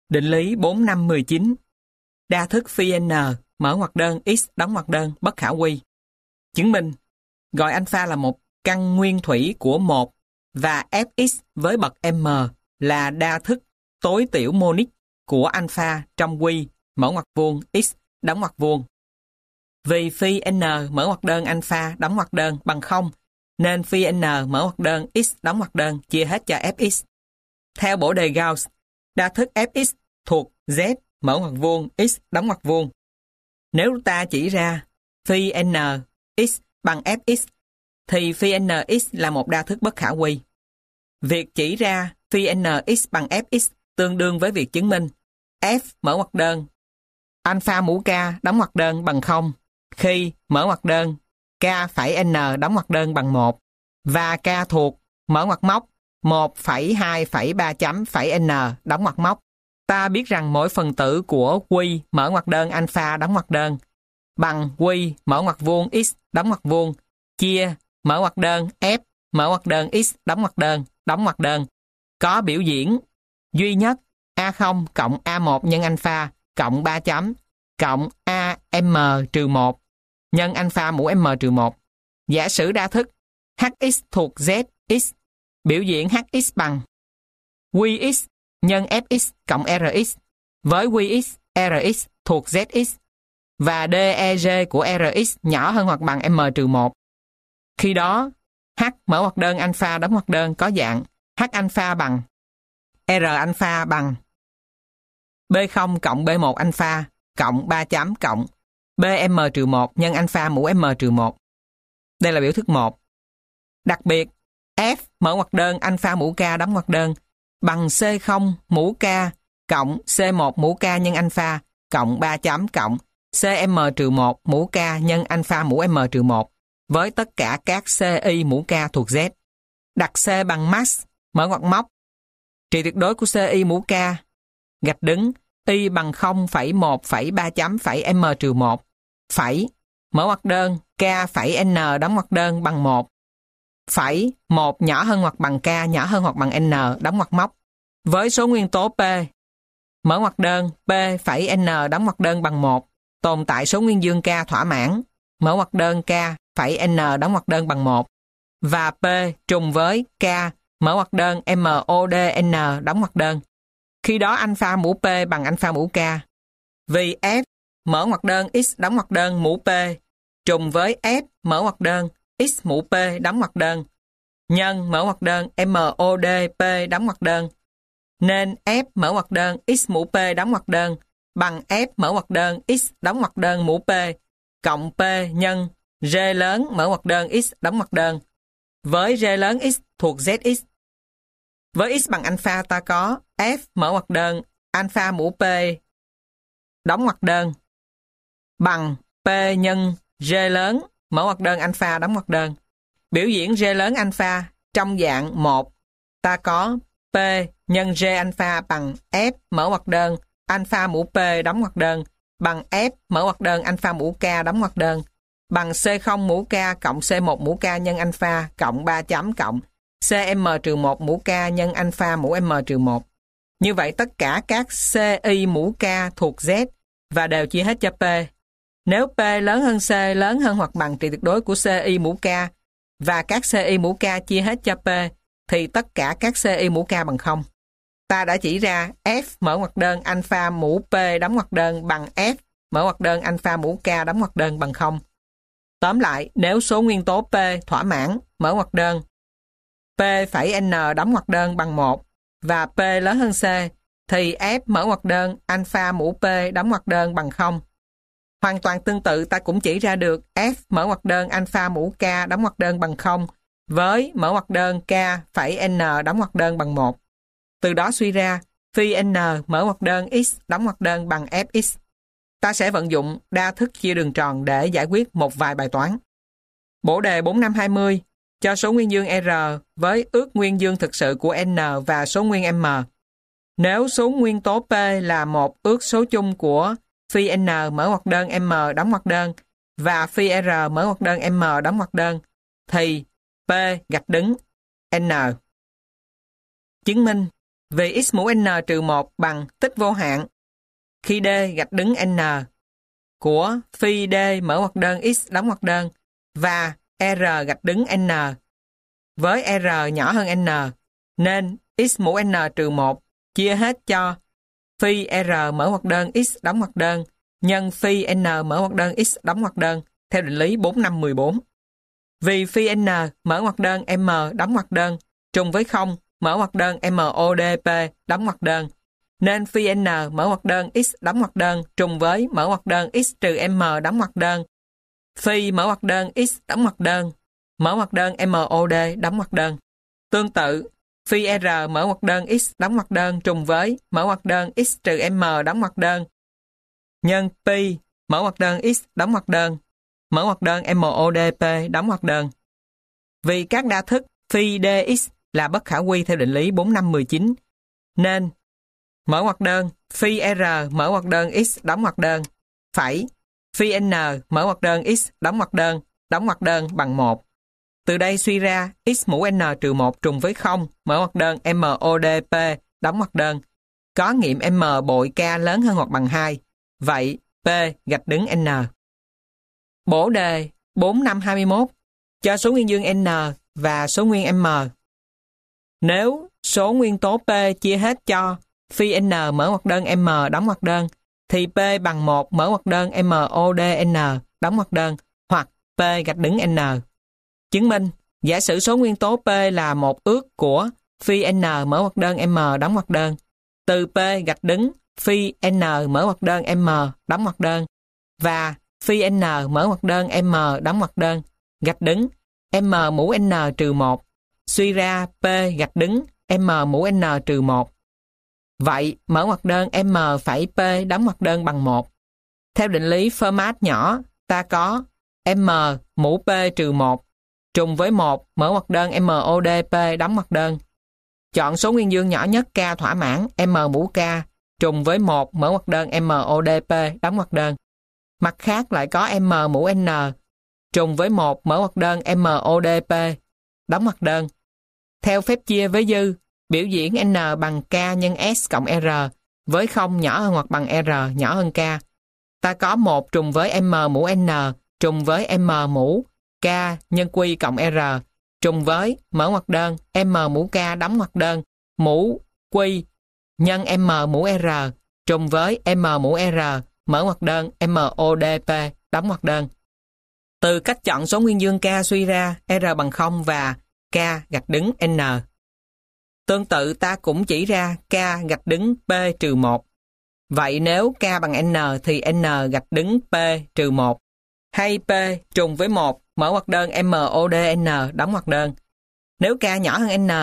Định lý 4-5-19. Đa thức phi n mở ngoặc đơn x đóng ngoặc đơn bất khả quy. Chứng minh gọi alpha là một căn nguyên thủy của 1 và fx với bậc m là đa thức tối tiểu monic của alpha trong quy mở ngoặc vuông x đóng ngoặc vuông. Vì phi n mở ngoặc đơn alpha đóng ngoặc đơn bằng 0 nên phi n mở ngoặc đơn x đóng ngoặc đơn chia hết cho fx. Theo bổ đề Gauss, đa thức fx thuộc z mở ngoặc vuông x đóng ngoặc vuông. Nếu ta chỉ ra phi n x bằng fx thì phi nx là một đa thức bất khả quy. Việc chỉ ra phi nx bằng fx tương đương với việc chứng minh f mở ngoặc đơn alpha mũ k đóng ngoặc đơn bằng 0 khi mở ngoặc đơn k phẩy n đóng ngoặc đơn bằng 1 và k thuộc mở ngoặc móc 1,2,3 chấm phẩy n đóng ngoặc móc. Ta biết rằng mỗi phần tử của quy mở ngoặc đơn alpha đóng ngoặc đơn bằng quy mở ngoặc vuông x đóng ngoặc vuông chia mở ngoặc đơn f mở ngoặc đơn x đóng ngoặc đơn có biểu diễn duy nhất A0 cộng A1 nhân alpha cộng 3 chấm cộng AM trừ 1 nhân alpha mũ M trừ 1. Giả sử đa thức HX thuộc ZX biểu diễn HX bằng QX nhân FX cộng RX với QX RX thuộc ZX và DEG của RX nhỏ hơn hoặc bằng M trừ 1. Khi đó, H mở ngoặc đơn alpha đóng ngoặc đơn có dạng H alpha bằng R alpha bằng B0 cộng B1 alpha cộng 3 chấm cộng BM trừ 1 nhân alpha mũ M trừ 1. Đây là biểu thức 1. Đặc biệt, F mở ngoặc đơn alpha mũ K đóng ngoặc đơn bằng C0 mũ K cộng C1 mũ K nhân alpha cộng 3 chấm cộng CM trừ 1 mũ K nhân alpha mũ M trừ 1 với tất cả các CI mũ K thuộc Z. Đặt C bằng max mở ngoặc móc trị tuyệt đối của CI mũ K gạch đứng Y bằng 0,1,3 chấm phẩy M trừ 1 phẩy mở ngoặc đơn K phẩy N đóng ngoặc đơn bằng 1 phẩy 1 nhỏ hơn hoặc bằng K nhỏ hơn hoặc bằng N đóng ngoặc móc với số nguyên tố P mở ngoặc đơn P phẩy N đóng ngoặc đơn bằng 1 tồn tại số nguyên dương K thỏa mãn mở ngoặc đơn K phẩy N đóng ngoặc đơn bằng 1 và P trùng với K mở ngoặc đơn MODN đóng ngoặc đơn. Khi đó alpha mũ P bằng alpha mũ K. Vì F mở ngoặc đơn X đóng ngoặc đơn mũ P trùng với F mở ngoặc đơn X mũ P đóng ngoặc đơn nhân mở ngoặc đơn MODP đóng ngoặc đơn nên F mở ngoặc đơn X mũ P đóng ngoặc đơn bằng F mở ngoặc đơn X đóng ngoặc đơn mũ P cộng P nhân G lớn mở ngoặc đơn X đóng ngoặc đơn với G lớn X thuộc ZX. Với X bằng alpha ta có F mở ngoặc đơn alpha mũ P đóng ngoặc đơn bằng P nhân G lớn mở ngoặc đơn alpha đóng ngoặc đơn. Biểu diễn G lớn alpha trong dạng 1 ta có P nhân G alpha bằng F mở ngoặc đơn alpha mũ P đóng ngoặc đơn bằng F mở ngoặc đơn alpha mũ K đóng ngoặc đơn bằng C0 mũ K cộng C1 mũ K nhân alpha cộng 3 chấm cộng CM trừ 1 mũ K nhân alpha mũ M trừ 1. Như vậy tất cả các CI mũ K thuộc Z và đều chia hết cho P. Nếu P lớn hơn C lớn hơn hoặc bằng trị tuyệt đối của CI mũ K và các CI mũ K chia hết cho P thì tất cả các CI mũ K bằng 0. Ta đã chỉ ra F mở ngoặc đơn alpha mũ P đóng ngoặc đơn bằng F mở ngoặc đơn alpha mũ K đóng ngoặc đơn bằng 0. Tóm lại, nếu số nguyên tố P thỏa mãn mở ngoặc đơn P phẩy N đóng ngoặc đơn bằng 1 và P lớn hơn C thì F mở ngoặc đơn alpha mũ P đóng ngoặc đơn bằng 0. Hoàn toàn tương tự ta cũng chỉ ra được F mở ngoặc đơn alpha mũ K đóng ngoặc đơn bằng 0 với mở ngoặc đơn K phẩy N đóng ngoặc đơn bằng 1. Từ đó suy ra phi N mở ngoặc đơn X đóng ngoặc đơn bằng Fx. Ta sẽ vận dụng đa thức chia đường tròn để giải quyết một vài bài toán. Bổ đề 4520 cho số nguyên dương R với ước nguyên dương thực sự của N và số nguyên M. Nếu số nguyên tố P là một ước số chung của phi N mở ngoặc đơn M đóng ngoặc đơn và phi R mở ngoặc đơn M đóng ngoặc đơn thì P gạch đứng N. Chứng minh Vì x mũ n trừ 1 bằng tích vô hạn khi d gạch đứng n của phi d mở ngoặc đơn x đóng ngoặc đơn và r gạch đứng n với r nhỏ hơn n, nên x mũ n trừ 1 chia hết cho phi r mở ngoặc đơn x đóng ngoặc đơn nhân phi n mở ngoặc đơn x đóng ngoặc đơn theo định lý 4-5-14. Vì phi n mở ngoặc đơn m đóng ngoặc đơn trùng với 0 mở ngoặc đơn MODP đóng ngoặc đơn, nên phi n mở ngoặc đơn x đóng ngoặc đơn trùng với mở ngoặc đơn x trừ m đóng ngoặc đơn, phi mở ngoặc đơn x đóng ngoặc đơn, mở ngoặc đơn MOD đóng ngoặc đơn. Tương tự, phi r mở ngoặc đơn x đóng ngoặc đơn trùng với mở ngoặc đơn x trừ m đóng ngoặc đơn, nhân pi mở ngoặc đơn x đóng ngoặc đơn, mở ngoặc đơn MODP đóng ngoặc đơn. Vì các đa thức phi dx là bất khả quy theo định lý 4-5-19, nên mở ngoặc đơn phi r mở ngoặc đơn x đóng ngoặc đơn phẩy phi n mở ngoặc đơn x đóng ngoặc đơn bằng 1. Từ đây suy ra x mũ n trừ 1 trùng với 0 mở ngoặc đơn MODP đóng ngoặc đơn có nghiệm m bội k lớn hơn hoặc bằng 2. Vậy P gạch đứng n. Bổ đề 4-5-21 cho số nguyên dương n và số nguyên m. Nếu số nguyên tố P chia hết cho phi n mở ngoặc đơn m đóng ngoặc đơn thì P bằng 1 mở ngoặc đơn MODN đóng ngoặc đơn hoặc P gạch đứng n. Chứng minh, giả sử số nguyên tố P là một ước của phi n mở ngoặc đơn m đóng ngoặc đơn. Từ P gạch đứng phi n mở ngoặc đơn m đóng ngoặc đơn và phi n mở ngoặc đơn m đóng ngoặc đơn gạch đứng m mũ n trừ 1 suy ra P gạch đứng m mũ n trừ 1. Vậy mở ngoặc đơn m phẩy P đóng ngoặc đơn bằng 1. Theo định lý Fermat nhỏ, ta có m mũ P trừ 1 trùng với 1 mở ngoặc đơn MODP đóng ngoặc đơn. Chọn số nguyên dương nhỏ nhất k thỏa mãn m mũ k trùng với 1 mở ngoặc đơn MODP đóng ngoặc đơn. Mặt khác lại có m mũ n trùng với 1 mở ngoặc đơn MODP đóng ngoặc đơn. Theo phép chia với dư, biểu diễn n bằng k nhân s cộng r với 0 nhỏ hơn hoặc bằng r nhỏ hơn k. Ta có 1 trùng với m mũ n trùng với m mũ k nhân q cộng r trùng với mở ngoặc đơn m mũ k đóng ngoặc đơn mũ q nhân m mũ r trùng với m mũ r mở ngoặc đơn MODP đóng ngoặc đơn. Từ cách chọn số nguyên dương k suy ra r bằng 0 và k gạch đứng n. Tương tự ta cũng chỉ ra k gạch đứng P trừ 1. Vậy nếu k bằng n thì n gạch đứng P trừ 1 hay P trùng với 1 mở ngoặc đơn MODN đóng ngoặc đơn. Nếu k nhỏ hơn n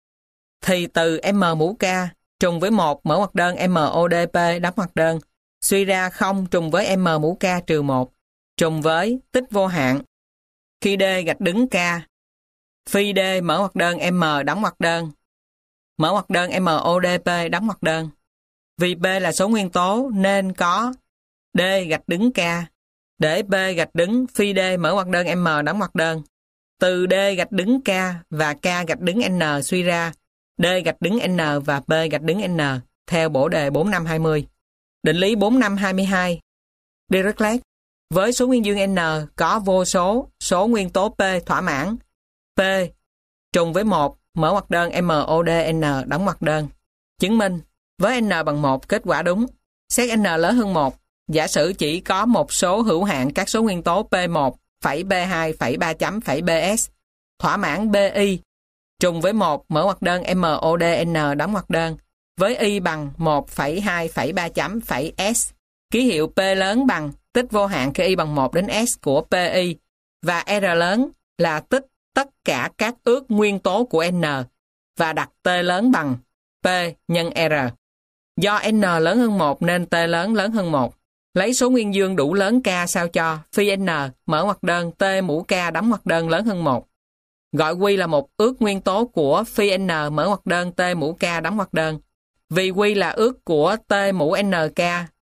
thì từ m mũ k trùng với 1 mở ngoặc đơn MODP đóng ngoặc đơn suy ra 0 trùng với m mũ k trừ 1 trùng với tích vô hạn khi d gạch đứng k phi d mở ngoặc đơn m đóng ngoặc đơn mở ngoặc đơn MODP đóng ngoặc đơn. Vì P là số nguyên tố nên có D gạch đứng K để P gạch đứng phi D mở ngoặc đơn M đóng ngoặc đơn. Từ D gạch đứng K và K gạch đứng N suy ra D gạch đứng N và P gạch đứng N theo bổ đề 4-5-20. Định lý 4-5-22. Dirichlet với số nguyên dương N có vô số nguyên tố P thỏa mãn P trùng với 1 mở ngoặc đơn MODN đóng ngoặc đơn. Chứng minh với n bằng 1 kết quả đúng. Xét n lớn hơn 1, giả sử chỉ có một số hữu hạn các số nguyên tố P1, B2, B chấm, BS thỏa mãn BI trùng với 1 mở ngoặc đơn MODN đóng ngoặc đơn với Y bằng 1,2, B chấm, S. Ký hiệu P lớn bằng tích vô hạn khi Y bằng 1 đến S của PI và R lớn là tích tất cả các ước nguyên tố của N và đặt T lớn bằng P nhân R. Do N lớn hơn 1 nên T lớn hơn 1. Lấy số nguyên dương đủ lớn K sao cho phi N mở ngoặc đơn T mũ K đóng ngoặc đơn lớn hơn 1. Gọi Q là một ước nguyên tố của phi N mở ngoặc đơn T mũ K đóng ngoặc đơn. Vì Q là ước của T mũ NK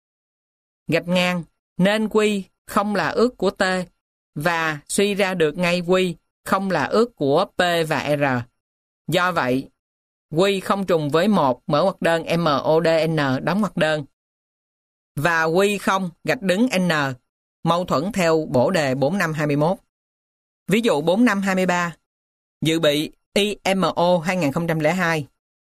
gạch ngang nên Q không là ước của T và suy ra được ngay Q không là ước của P và R. Do vậy, Q không trùng với 1 mở ngoặc đơn MODN đóng ngoặc đơn và Q không gạch đứng N mâu thuẫn theo bổ đề 4521. Ví dụ 4523 dự bị IMO 2002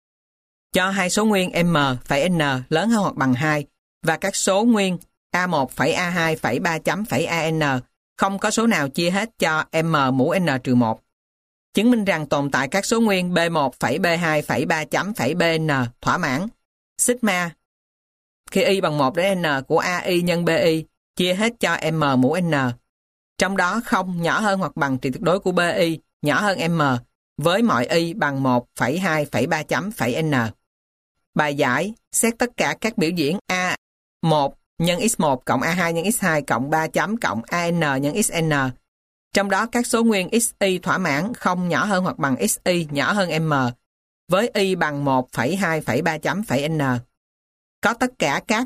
cho hai số nguyên M phẩy N lớn hơn hoặc bằng 2 và các số nguyên A1 phẩy A2 phẩy 3 chấm phẩy AN không có số nào chia hết cho M mũ N trừ 1. Chứng minh rằng tồn tại các số nguyên B1 phẩy B2 phẩy 3 chấm phẩy BN thỏa mãn sigma khi y bằng 1 đến N của AI nhân BI chia hết cho M mũ N. Trong đó không nhỏ hơn hoặc bằng trị tuyệt đối của BI nhỏ hơn M với mọi y bằng 1 phẩy 2 phẩy 3 chấm phẩy N. Bài giải xét tất cả các biểu diễn A1 nhân x1 cộng A2 nhân x2 cộng 3 chấm cộng AN nhân xN. Trong đó các số nguyên xy thỏa mãn không nhỏ hơn hoặc bằng xy nhỏ hơn M với y bằng 1 phẩy 2 phẩy 3 chấm phẩy N. Có tất cả các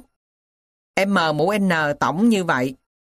M mũ N tổng như vậy.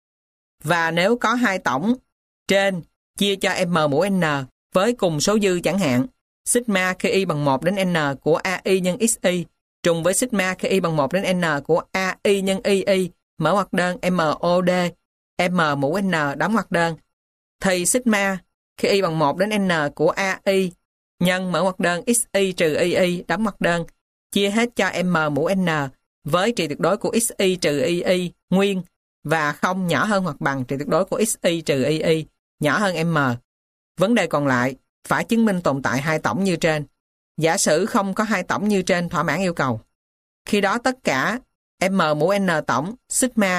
Và nếu có hai tổng trên chia cho M mũ N với cùng số dư chẳng hạn, sigma khi y bằng 1 đến N của AI nhân XY trùng với sigma khi y bằng 1 đến N của AI nhân II mở ngoặc đơn MOD M mũ N đóng ngoặc đơn thì sigma khi y bằng 1 đến N của AI nhân mở ngoặc đơn XY trừ II đóng ngoặc đơn chia hết cho M mũ N với trị tuyệt đối của XY trừ II nguyên và không nhỏ hơn hoặc bằng trị tuyệt đối của XY trừ II nhỏ hơn M. Vấn đề còn lại phải chứng minh tồn tại hai tổng như trên. Giả sử không có hai tổng như trên thỏa mãn yêu cầu. Khi đó tất cả M mũ N tổng sigma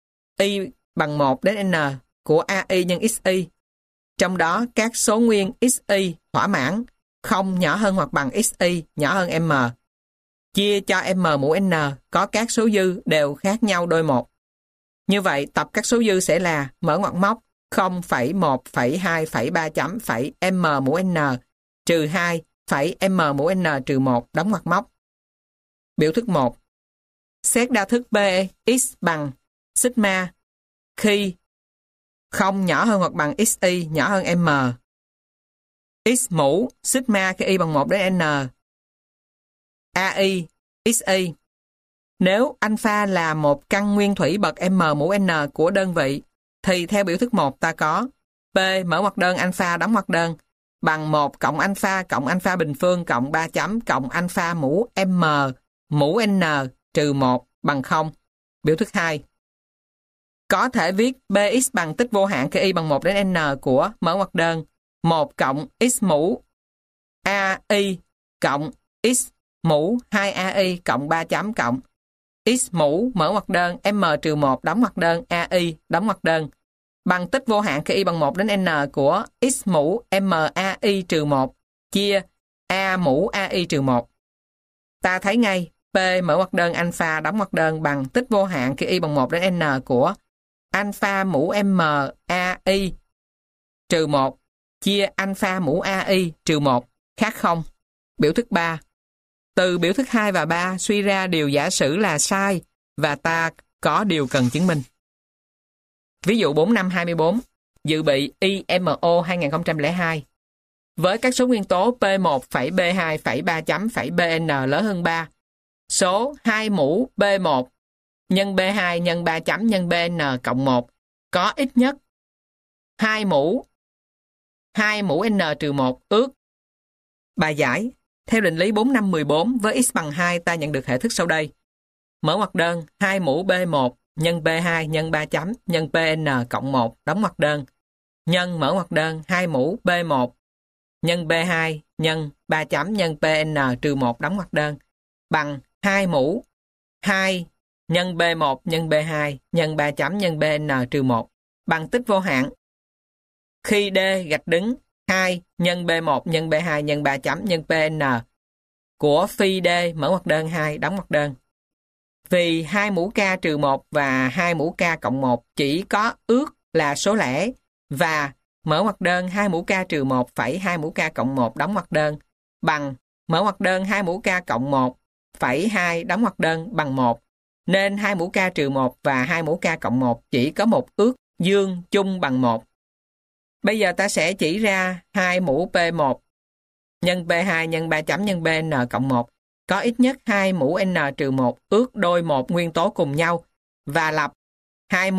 y bằng 1 đến N của AI nhân XY. Trong đó các số nguyên XY thỏa mãn không nhỏ hơn hoặc bằng XY nhỏ hơn M. Chia cho M mũ N có các số dư đều khác nhau đôi một. Như vậy tập các số dư sẽ là mở ngoặc móc 0,1,2,3 chấm phẩy M mũ N trừ 2 phẩy M mũ N trừ 1 đóng ngoặc móc. Biểu thức 1. Xét đa thức Bx bằng sigma khi không nhỏ hơn hoặc bằng xy nhỏ hơn M. X mũ sigma khi y bằng 1 đến N AI xy. Nếu alpha là một căn nguyên thủy bậc M mũ N của đơn vị thì theo biểu thức 1 ta có P mở ngoặc đơn alpha đóng ngoặc đơn bằng 1 cộng alpha bình phương cộng 3 chấm cộng alpha mũ M mũ N trừ 1 bằng 0. Biểu thức 2. Có thể viết Bx bằng tích vô hạn khi y bằng 1 đến N của mở ngoặc đơn 1 cộng x mũ AI cộng x mũ 2AI cộng 3 chấm cộng x mũ mở ngoặc đơn M trừ 1 đóng ngoặc đơn AI đóng ngoặc đơn bằng tích vô hạn khi y bằng 1 đến N của x mũ MAI trừ 1 chia A mũ AI trừ 1. Ta thấy ngay P mở ngoặc đơn alpha đóng ngoặc đơn bằng tích vô hạn khi y bằng 1 đến N của alpha mũ MAI trừ 1 chia alpha mũ AI trừ 1 khác 0. Biểu thức 3. Từ biểu thức 2 và 3 suy ra điều giả sử là sai và ta có điều cần chứng minh. Ví dụ 4524 dự bị IMO 2002 với các số nguyên tố P1 phẩy B2 phẩy 3 chấm phẩy BN lớn hơn 3, số 2 mũ B1 nhân B2 nhân 3 chấm nhân BN cộng 1 có ít nhất 2 mũ N trừ 1 ước. Bài giải. Theo định lý 4514 với x bằng 2 ta nhận được hệ thức sau đây. Mở ngoặc đơn 2 mũ B1 nhân B2 nhân 3 chấm nhân PN cộng 1 đóng ngoặc đơn nhân mở ngoặc đơn 2 mũ B1 nhân B2 nhân 3 chấm nhân PN trừ 1 đóng ngoặc đơn bằng 2 mũ 2 nhân B1 nhân B2 nhân 3 chấm nhân BN trừ 1 bằng tích vô hạn. Khi D gạch đứng 2 nhân B1 nhân B2 nhân 3 chấm nhân PN của phi D mở ngoặc đơn 2 đóng ngoặc đơn. Vì 2 mũ K trừ 1 và 2 mũ K cộng 1 chỉ có ước là số lẻ và mở ngoặc đơn 2 mũ K trừ 1 phẩy 2 mũ K cộng 1 đóng ngoặc đơn bằng mở ngoặc đơn 2 mũ K cộng 1 phẩy 2 đóng ngoặc đơn bằng 1 nên 2 mũ K trừ 1 và 2 mũ K cộng 1 chỉ có một ước dương chung bằng 1. Bây giờ ta sẽ chỉ ra 2 mũ P1 nhân P2 nhân 3 chấm nhân Pn cộng 1 có ít nhất 2 mũ N trừ 1 ước đôi một nguyên tố cùng nhau và lập 2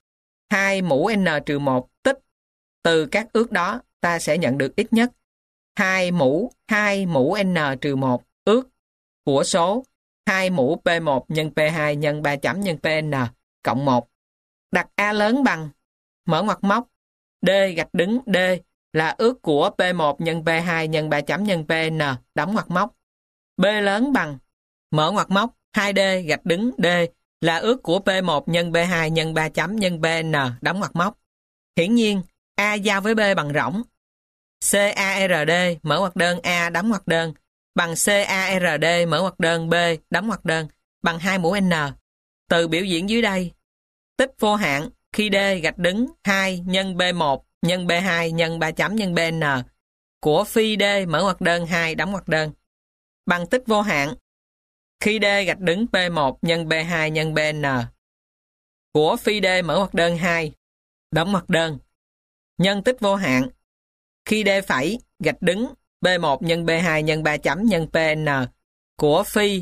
mũ N trừ 1 tích. Từ các ước đó, ta sẽ nhận được ít nhất 2 mũ N trừ 1 ước của số 2 mũ P1 nhân P2 nhân 3 chấm nhân Pn cộng 1. Đặt A lớn bằng, mở ngoặc móc, D gạch đứng D là ước của P1 nhân P2 nhân 3 chấm nhân Pn, đóng ngoặc móc. B lớn bằng, mở ngoặc móc, 2D gạch đứng D là ước của P1 nhân P2 nhân 3 chấm nhân Pn, đóng ngoặc móc. Hiển nhiên, A giao với B bằng rỗng. CARD mở ngoặc đơn A đóng ngoặc đơn bằng CARD mở ngoặc đơn B đóng ngoặc đơn bằng 2 mũ N. Từ biểu diễn dưới đây, tích vô hạn khi D gạch đứng 2 nhân B1 nhân B2 nhân 3 chấm nhân Pn của phi D mở ngoặc đơn 2 đóng ngoặc đơn bằng tích vô hạn khi D gạch đứng P1 nhân B2 nhân Pn của phi D mở ngoặc đơn 2 đóng ngoặc đơn nhân tích vô hạn khi D phẩy gạch đứng B1 nhân B2 nhân 3 chấm nhân Pn của phi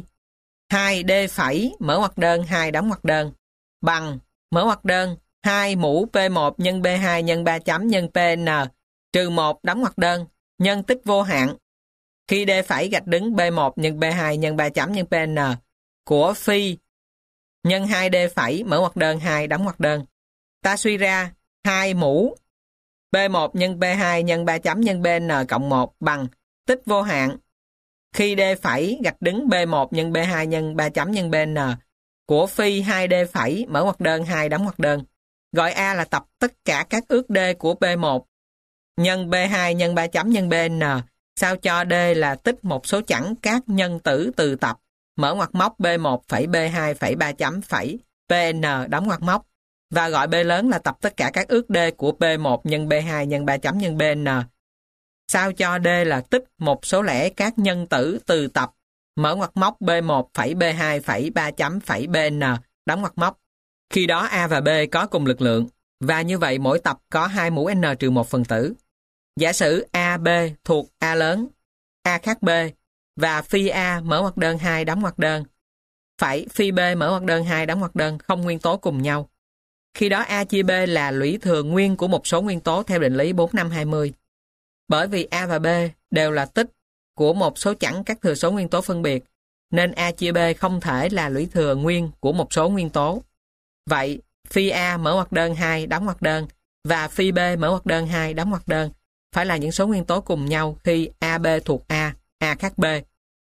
2D phẩy mở ngoặc đơn 2 đóng ngoặc đơn bằng mở ngoặc đơn 2 mũ P1 nhân B2 nhân 3 chấm nhân Pn trừ 1 đóng ngoặc đơn nhân tích vô hạn khi D phẩy gạch đứng B1 nhân B2 nhân 3 chấm nhân Pn của phi nhân 2D phẩy mở ngoặc đơn 2 đóng ngoặc đơn. Ta suy ra 2 mũ P1 nhân P2 nhân 3 chấm nhân Pn cộng 1 bằng tích vô hạn khi D phẩy gạch đứng B1 nhân B2 nhân 3 chấm nhân Pn của phi 2D phẩy mở ngoặc đơn 2 đóng ngoặc đơn. Gọi A là tập tất cả các ước D của P1 nhân B2 nhân 3 chấm nhân Pn sao cho D là tích một số chẵn các nhân tử từ tập mở ngoặc móc B1 phẩy B2 phẩy 3 chấm phẩy Pn đóng ngoặc móc và gọi B lớn là tập tất cả các ước D của P1 nhân B2 nhân 3 chấm nhân Pn sao cho D là tích một số lẻ các nhân tử từ tập mở ngoặc móc B1 phẩy B2 phẩy 3 chấm phẩy Pn đóng ngoặc móc. Khi đó A và B có cùng lực lượng và như vậy mỗi tập có 2 mũ N trừ 1 phần tử. Giả sử A, B thuộc A lớn, A khác B và phi A mở ngoặc đơn 2 đóng ngoặc đơn phẩy phi B mở ngoặc đơn 2 đóng ngoặc đơn không nguyên tố cùng nhau. Khi đó A chia B là lũy thừa nguyên của một số nguyên tố theo định lý 4-5-20. Bởi vì A và B đều là tích của một số chẵn các thừa số nguyên tố phân biệt, nên A chia B không thể là lũy thừa nguyên của một số nguyên tố. Vậy, phi A mở ngoặc đơn 2 đóng ngoặc đơn và phi B mở ngoặc đơn 2 đóng ngoặc đơn phải là những số nguyên tố cùng nhau khi AB thuộc A, A khác B.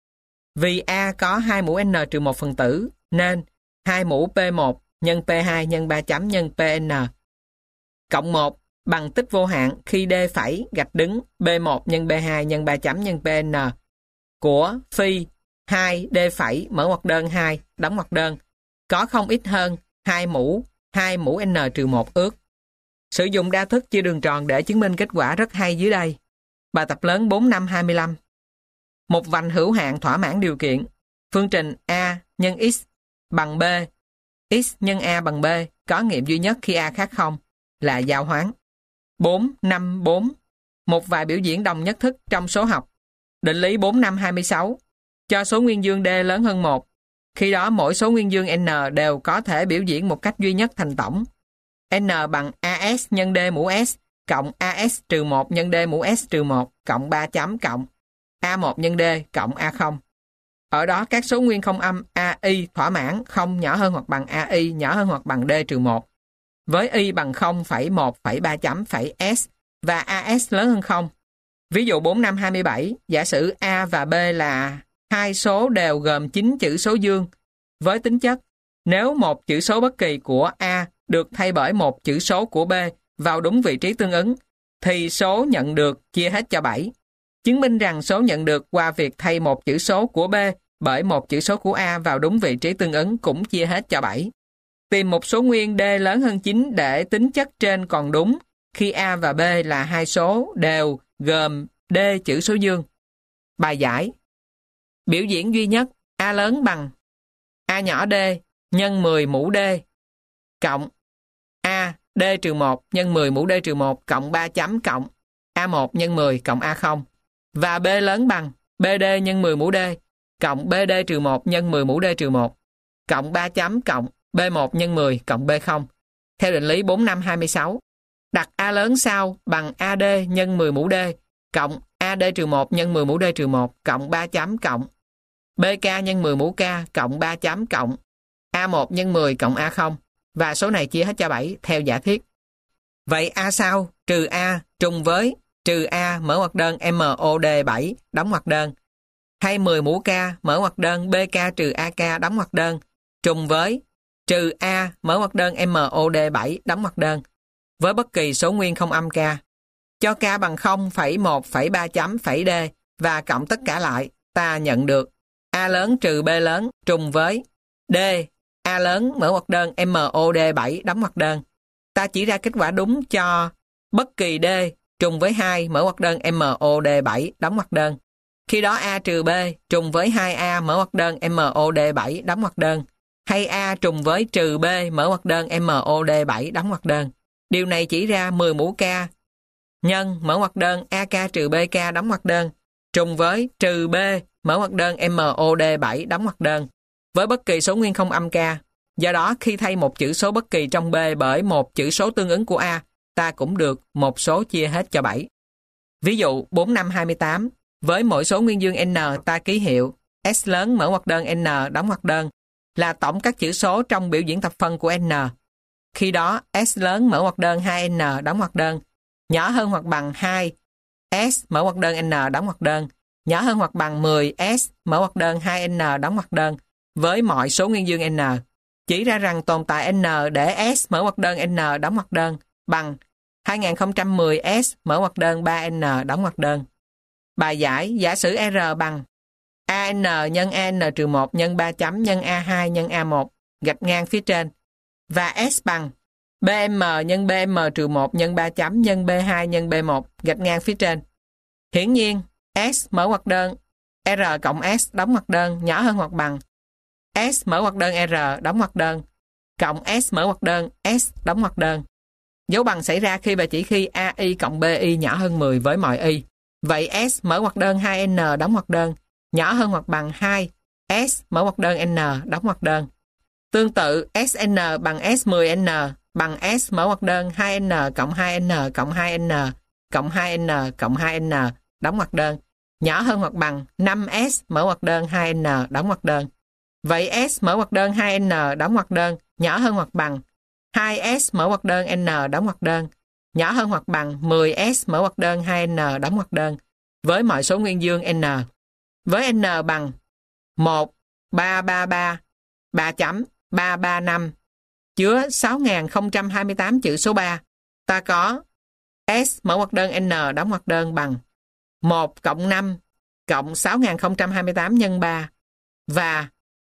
Vì A có 2 mũ N trừ 1 phần tử, nên 2 mũ P1 nhân P2 nhân 3 chấm nhân Pn cộng 1 bằng tích vô hạn khi D phẩy gạch đứng B1 nhân B2 nhân 3 chấm nhân Pn của phi 2D phẩy mở ngoặc đơn 2 đóng ngoặc đơn có không ít hơn 2 mũ N trừ 1 ước. Sử dụng đa thức chia đường tròn để chứng minh kết quả rất hay dưới đây. Bài tập lớn 4-5-25. Một vành hữu hạn thỏa mãn điều kiện. Phương trình A nhân X bằng B. X nhân A bằng B có nghiệm duy nhất khi A khác 0 là giao hoán. 4-5-4. Một vài biểu diễn đồng nhất thức trong số học. Định lý 4-5-26. Cho số nguyên dương D lớn hơn 1. Khi đó mỗi số nguyên dương N đều có thể biểu diễn một cách duy nhất thành tổng. N bằng AS nhân D mũ S cộng AS trừ 1 nhân D mũ S trừ 1 cộng 3 chấm cộng A1 nhân D cộng A0. Ở đó các số nguyên không âm AI thỏa mãn không nhỏ hơn hoặc bằng AI nhỏ hơn hoặc bằng D trừ 1. Với Y bằng 0,1,3 chấm phẩy S và AS lớn hơn 0. Ví dụ 4-5-27, giả sử A và B là hai số đều gồm 9 chữ số dương với tính chất nếu một chữ số bất kỳ của A được thay bởi một chữ số của B vào đúng vị trí tương ứng thì số nhận được chia hết cho 7. Chứng minh rằng số nhận được qua việc thay một chữ số của B bởi một chữ số của A vào đúng vị trí tương ứng cũng chia hết cho 7. Tìm một số nguyên D lớn hơn 9 để tính chất trên còn đúng khi A và B là hai số đều gồm D chữ số dương. Bài giải. Biểu diễn duy nhất A lớn bằng A nhỏ D nhân 10 mũ D cộng A D trừ 1 nhân 10 mũ D trừ 1 cộng 3 chấm cộng A1 nhân 10 cộng A0. và B lớn bằng BD nhân 10 mũ D cộng BD trừ 1 nhân 10 mũ D trừ 1 cộng 3 chấm cộng B1 nhân 10 cộng B0. Theo định lý 4-5-26, đặt A lớn sau bằng AD nhân 10 mũ D cộng AD trừ 1 nhân 10 mũ D trừ 1 cộng 3 chấm cộng BK nhân 10 mũ K cộng 3 chấm cộng A1 nhân 10 cộng A0 và số này chia hết cho 7 theo giả thiết. Vậy A sau trừ A trùng với trừ A mở ngoặc đơn MOD 7 đóng ngoặc đơn hay 10 mũ K mở ngoặc đơn BK trừ AK đóng ngoặc đơn trùng với trừ A mở ngoặc đơn MOD 7 đóng ngoặc đơn với bất kỳ số nguyên không âm K. Cho K bằng 0,1,3 chấm phẩy D và cộng tất cả lại, ta nhận được A lớn trừ B lớn trùng với D A lớn mở ngoặc đơn MOD 7 đóng ngoặc đơn. Ta chỉ ra kết quả đúng cho bất kỳ D trùng với 2 mở ngoặc đơn MOD 7 đóng ngoặc đơn. Khi đó A trừ B trùng với 2A mở ngoặc đơn MOD 7 đóng ngoặc đơn hay A trùng với trừ B mở ngoặc đơn MOD 7 đóng ngoặc đơn. Điều này chỉ ra 10 mũ K nhân mở ngoặc đơn AK trừ BK đóng ngoặc đơn trùng với trừ B mở ngoặc đơn MOD 7 đóng ngoặc đơn với bất kỳ số nguyên không âm K. Do đó khi thay một chữ số bất kỳ trong B bởi một chữ số tương ứng của A, ta cũng được một số chia hết cho 7. Ví dụ 4-5-28, với mỗi số nguyên dương N ta ký hiệu S lớn mở ngoặc đơn N đóng ngoặc đơn là tổng các chữ số trong biểu diễn thập phân của N. Khi đó S lớn mở ngoặc đơn 2N đóng ngoặc đơn nhỏ hơn hoặc bằng 2 S mở ngoặc đơn N đóng ngoặc đơn nhỏ hơn hoặc bằng 10 S mở ngoặc đơn 2N đóng ngoặc đơn với mọi số nguyên dương N. Chỉ ra rằng tồn tại N để S mở ngoặc đơn N đóng ngoặc đơn bằng 2010 S mở ngoặc đơn 3N đóng ngoặc đơn. Bài giải giả sử R bằng AN nhân AN trừ 1 nhân 3 chấm nhân A2 nhân A1 gạch ngang phía trên và S bằng BM nhân BM trừ 1 nhân 3 chấm nhân B2 nhân B1 gạch ngang phía trên. Hiển nhiên, S mở ngoặc đơn R cộng S đóng ngoặc đơn nhỏ hơn hoặc bằng S mở ngoặc đơn R đóng ngoặc đơn cộng S mở ngoặc đơn S đóng ngoặc đơn. Dấu bằng xảy ra khi và chỉ khi AI cộng BI nhỏ hơn 10 với mọi Y. Vậy S mở ngoặc đơn 2N đóng ngoặc đơn nhỏ hơn hoặc bằng 2 S mở ngoặc đơn N đóng ngoặc đơn. Tương tự SN bằng S10N bằng S mở ngoặc đơn 2N cộng 2N cộng 2N cộng 2N cộng 2N đóng ngoặc đơn nhỏ hơn hoặc bằng 5S mở ngoặc đơn 2N đóng ngoặc đơn. Vậy S mở ngoặc đơn 2N đóng ngoặc đơn nhỏ hơn hoặc bằng 2S mở ngoặc đơn N đóng ngoặc đơn nhỏ hơn hoặc bằng 10S mở ngoặc đơn 2N đóng ngoặc đơn với mọi số nguyên dương N. Với N bằng 1, 3, 3, 3, 3 chấm, 3, 3, 5 chứa 6028 chữ số 3, ta có S mở ngoặc đơn N đóng ngoặc đơn bằng 1 cộng 5 cộng 6028 nhân 3 và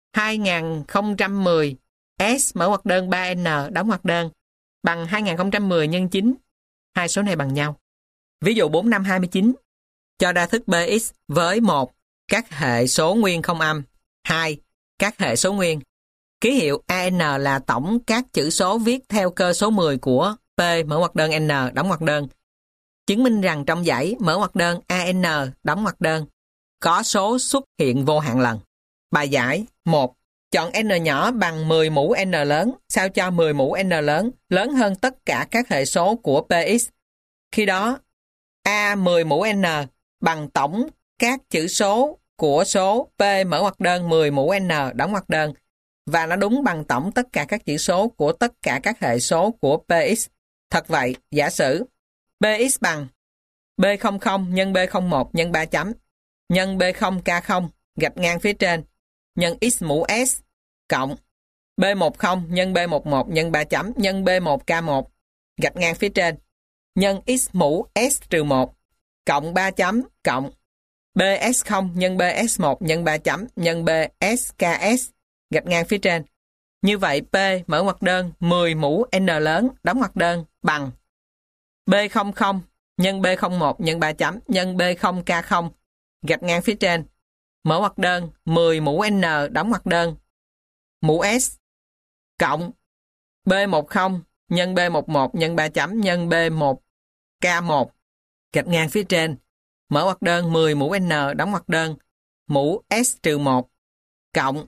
2010 S mở ngoặc đơn 3N đóng ngoặc đơn bằng 2010 nhân 9. Hai số này bằng nhau. Ví dụ 4-5-29 cho đa thức Bx với 1. Các hệ số nguyên không âm 2. Các hệ số nguyên. Ký hiệu AN là tổng các chữ số viết theo cơ số 10 của P mở ngoặc đơn N đóng ngoặc đơn. Chứng minh rằng trong dãy mở ngoặc đơn AN đóng ngoặc đơn có số xuất hiện vô hạn lần. Bài giải 1. Chọn N nhỏ bằng 10 mũ N lớn sao cho 10 mũ N lớn hơn tất cả các hệ số của Px. Khi đó A 10 mũ N bằng tổng các chữ số của số P mở ngoặc đơn 10 mũ N đóng ngoặc đơn và nó đúng bằng tổng tất cả các chữ số của tất cả các hệ số của Px. Thật vậy, giả sử Px bằng B00 nhân B01 nhân 3 chấm nhân B0K0 gạch ngang phía trên nhân x mũ S cộng B10 nhân B11 nhân 3 chấm nhân B1K1 gạch ngang phía trên nhân x mũ S trừ 1 cộng 3 chấm cộng BS0 nhân BS1 nhân 3 chấm nhân BSKS gạch ngang phía trên. Như vậy P mở ngoặc đơn 10 mũ N lớn đóng ngoặc đơn bằng B00 nhân B01 nhân 3 chấm nhân B0K0 gạch ngang phía trên mở ngoặc đơn 10 mũ N đóng ngoặc đơn mũ S cộng B10 nhân B11 nhân 3 chấm nhân B1K1 gạch ngang phía trên mở ngoặc đơn 10 mũ N đóng ngoặc đơn mũ S-1 cộng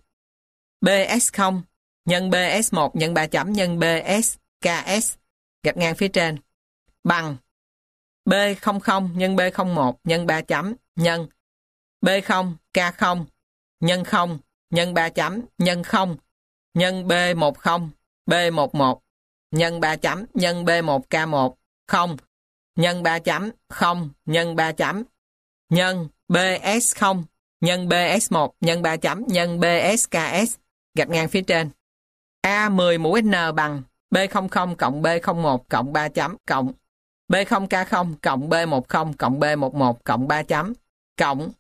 BS0 nhân BS1 nhân 3 chấm nhân BS KS gạch ngang phía trên bằng B00 nhân B01 nhân 3 chấm nhân B0 K0 nhân 0 nhân 3 chấm nhân 0 nhân B10 B11 nhân 3 chấm nhân B1K1 0 nhân 3 chấm 0 nhân 3 chấm nhân BS0 nhân BS1 nhân 3 chấm nhân BSKS gạch ngang phía trên. A 10 mũ N bằng B00 cộng B01 cộng 3 chấm cộng B0K0 cộng B10 cộng B11 cộng 3 chấm cộng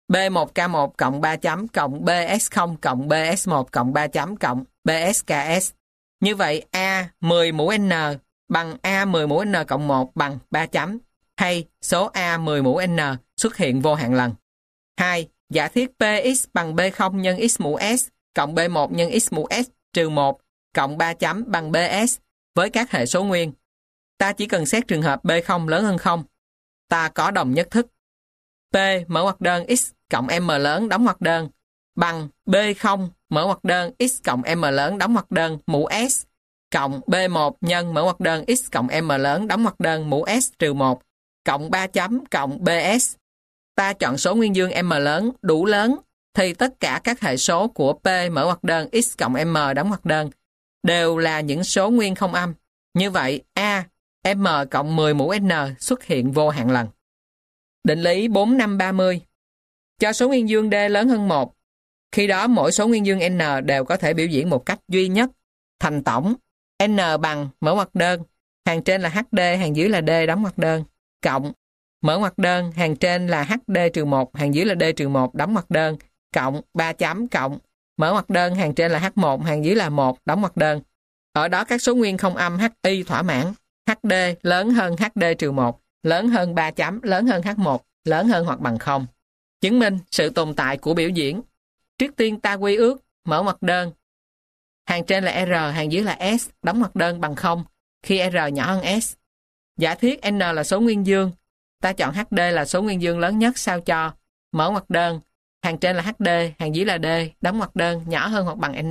B1K1 cộng 3 chấm cộng BS0 cộng BS1 cộng 3 chấm cộng BSKS. Như vậy A 10 mũ N bằng A 10 mũ N cộng 1 bằng 3 chấm, hay số A 10 mũ N xuất hiện vô hạn lần. 2. Giả thiết Px bằng B0 nhân x mũ S cộng B1 nhân x mũ S trừ 1 cộng 3 chấm bằng BS với các hệ số nguyên. Ta chỉ cần xét trường hợp B0 lớn hơn 0. Ta có đồng nhất thức. P mở ngoặc đơn x cộng m lớn đóng ngoặc đơn bằng B0 mở ngoặc đơn x cộng m lớn đóng ngoặc đơn mũ S cộng B1 nhân mở ngoặc đơn x cộng m lớn đóng ngoặc đơn mũ S trừ 1 cộng 3 chấm cộng BS. Ta chọn số nguyên dương m lớn đủ lớn thì tất cả các hệ số của P mở ngoặc đơn x cộng m đóng ngoặc đơn đều là những số nguyên không âm. Như vậy A m cộng 10 mũ n xuất hiện vô hạn lần. Định lý 4, 5, 30. Cho số nguyên dương D lớn hơn 1. Khi đó mỗi số nguyên dương n đều có thể biểu diễn một cách duy nhất. Thành tổng n bằng mở ngoặc đơn hàng trên là HD, hàng dưới là D đóng ngoặc đơn, cộng mở ngoặc đơn hàng trên là HD-1, hàng dưới là D-1 đóng ngoặc đơn, cộng 3 chấm cộng mở ngoặc đơn hàng trên là H1, hàng dưới là 1 đóng ngoặc đơn. Ở đó các số nguyên không âm HI thỏa mãn. HD lớn hơn HD-1, lớn hơn 3 chấm, lớn hơn H1, lớn hơn hoặc bằng 0. Chứng minh sự tồn tại của biểu diễn. Trước tiên ta quy ước mở ngoặc đơn hàng trên là R, hàng dưới là S đóng ngoặc đơn bằng 0 khi R nhỏ hơn S. Giả thiết N là số nguyên dương. Ta chọn HD là số nguyên dương lớn nhất sao cho mở ngoặc đơn hàng trên là HD, hàng dưới là D đóng ngoặc đơn nhỏ hơn hoặc bằng N.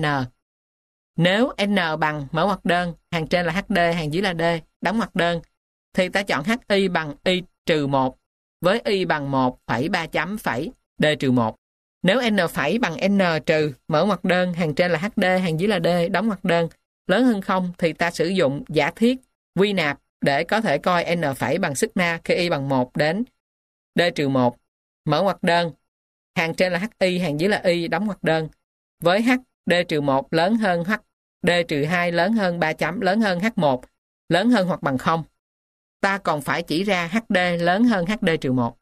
Nếu N bằng mở ngoặc đơn hàng trên là HD, hàng dưới là D đóng ngoặc đơn thì ta chọn HI bằng Y trừ 1 với Y bằng 1,3 chấm phẩy D trừ 1. Nếu N phẩy bằng N trừ mở ngoặc đơn hàng trên là HD, hàng dưới là D đóng ngoặc đơn lớn hơn 0 thì ta sử dụng giả thiết quy nạp để có thể coi N phẩy bằng sigma khi Y bằng 1 đến D trừ 1. Mở ngoặc đơn hàng trên là HI, hàng dưới là Y đóng ngoặc đơn với HD trừ 1 lớn hơn HD trừ 2 lớn hơn 3 chấm lớn hơn H1 lớn hơn hoặc bằng 0. Ta còn phải chỉ ra HD lớn hơn HD trừ 1.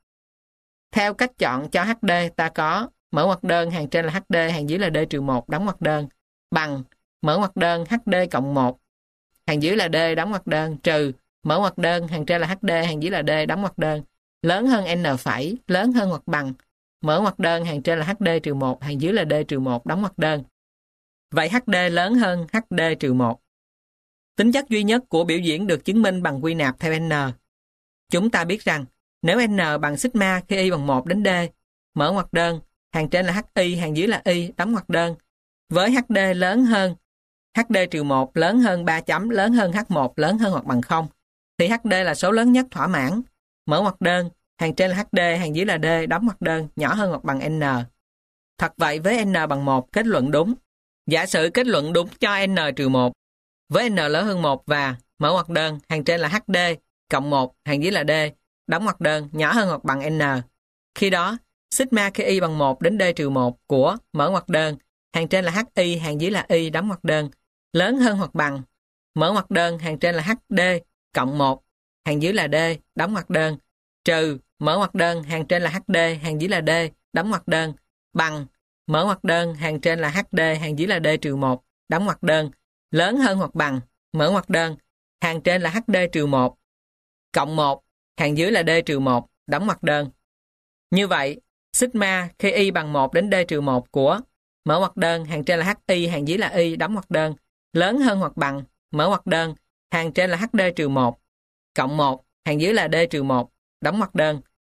Theo cách chọn cho HD ta có mở ngoặc đơn hàng trên là HD, hàng dưới là D trừ 1 đóng ngoặc đơn bằng mở ngoặc đơn HD cộng 1 hàng dưới là D đóng ngoặc đơn trừ mở ngoặc đơn hàng trên là HD, hàng dưới là D đóng ngoặc đơn lớn hơn N phẩy lớn hơn hoặc bằng mở ngoặc đơn hàng trên là HD trừ 1 hàng dưới là D trừ 1 đóng ngoặc đơn. Vậy HD lớn hơn HD trừ 1. Tính chất duy nhất của biểu diễn được chứng minh bằng quy nạp theo N. Chúng ta biết rằng nếu N bằng sigma khi Y bằng 1 đến D, mở ngoặc đơn hàng trên là HI, hàng dưới là Y đóng ngoặc đơn với HD lớn hơn HD trừ 1 lớn hơn 3 chấm lớn hơn H1 lớn hơn hoặc bằng 0 thì HD là số lớn nhất thỏa mãn. Mở ngoặc đơn hàng trên là HD, hàng dưới là D đóng ngoặc đơn nhỏ hơn hoặc bằng N. Thật vậy với N bằng 1 kết luận đúng. Giả sử kết luận đúng cho N trừ 1 với N lớn hơn 1 và mở ngoặc đơn hàng trên là HD cộng 1 hàng dưới là D đóng ngoặc đơn nhỏ hơn hoặc bằng N. Khi đó sigma khi Y bằng 1 đến D trừ 1 của mở ngoặc đơn hàng trên là HI, hàng dưới là Y đóng ngoặc đơn lớn hơn hoặc bằng mở ngoặc đơn hàng trên là HD cộng 1 hàng dưới là D đóng ngoặc đơn trừ mở ngoặc đơn hàng trên là HD, hàng dưới là D đóng ngoặc đơn bằng mở ngoặc đơn hàng trên là HD, hàng dưới là D trừ 1 đóng ngoặc đơn lớn hơn hoặc bằng mở ngoặc đơn hàng trên là HD trừ 1 cộng 1 hàng dưới là D trừ 1 đóng ngoặc đơn. Như vậy sigma khi Y bằng 1 đến D trừ 1 của mở ngoặc đơn hàng trên là HI, hàng dưới là Y đóng ngoặc đơn lớn hơn hoặc bằng mở ngoặc đơn hàng trên là HD trừ 1 cộng 1 hàng dưới là D trừ 1 đóng ngoặc đơn.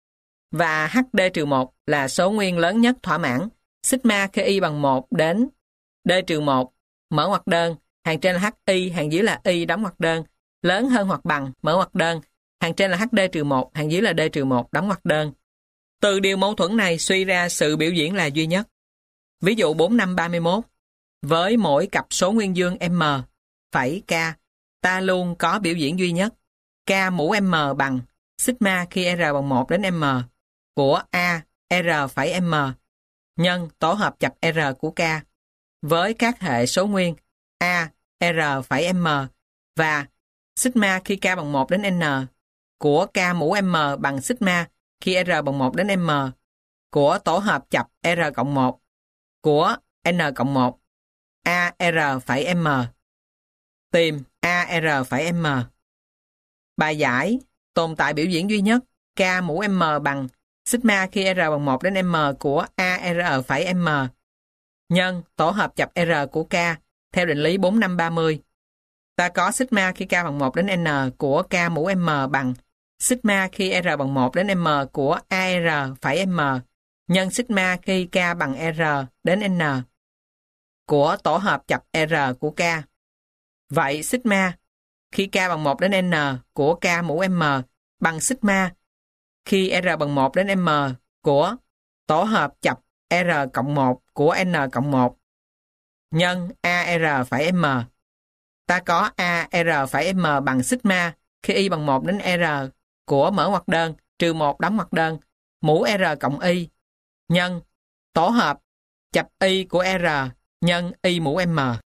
và HD-1 là số nguyên lớn nhất thỏa mãn. Sigma khi y bằng 1 đến D-1, mở ngoặc đơn, hàng trên là HI, hàng dưới là Y đóng ngoặc đơn, lớn hơn hoặc bằng, mở ngoặc đơn, hàng trên là HD-1, hàng dưới là D-1 đóng ngoặc đơn. Từ điều mâu thuẫn này suy ra sự biểu diễn là duy nhất. Ví dụ 4531, với mỗi cặp số nguyên dương M phẩy K, ta luôn có biểu diễn duy nhất. K mũ M bằng sigma khi R bằng 1 đến M của A R phẩy M nhân tổ hợp chập R của K với các hệ số nguyên A R phẩy M và sigma khi K bằng 1 đến N của K mũ M bằng sigma khi R bằng 1 đến M của tổ hợp chập R cộng 1 của N cộng 1 A R phẩy M. Tìm A R phẩy M. Bài giải tồn tại biểu diễn duy nhất K mũ M bằng sigma khi R bằng 1 đến M của A R phẩy M nhân tổ hợp chập R của K theo định lý 4530. Ta có sigma khi K bằng 1 đến N của K mũ M bằng sigma khi R bằng 1 đến M của AR phẩy M nhân sigma khi K bằng R đến N của tổ hợp chập R của K. Vậy sigma khi K bằng 1 đến N của K mũ M bằng sigma khi R bằng 1 đến M của tổ hợp chập R cộng 1 của N cộng 1 nhân AR phẩy M. Ta có AR phẩy M bằng sigma khi Y bằng 1 đến R của mở ngoặc đơn trừ 1 đóng ngoặc đơn mũ R cộng Y nhân tổ hợp chập Y của R nhân Y mũ M.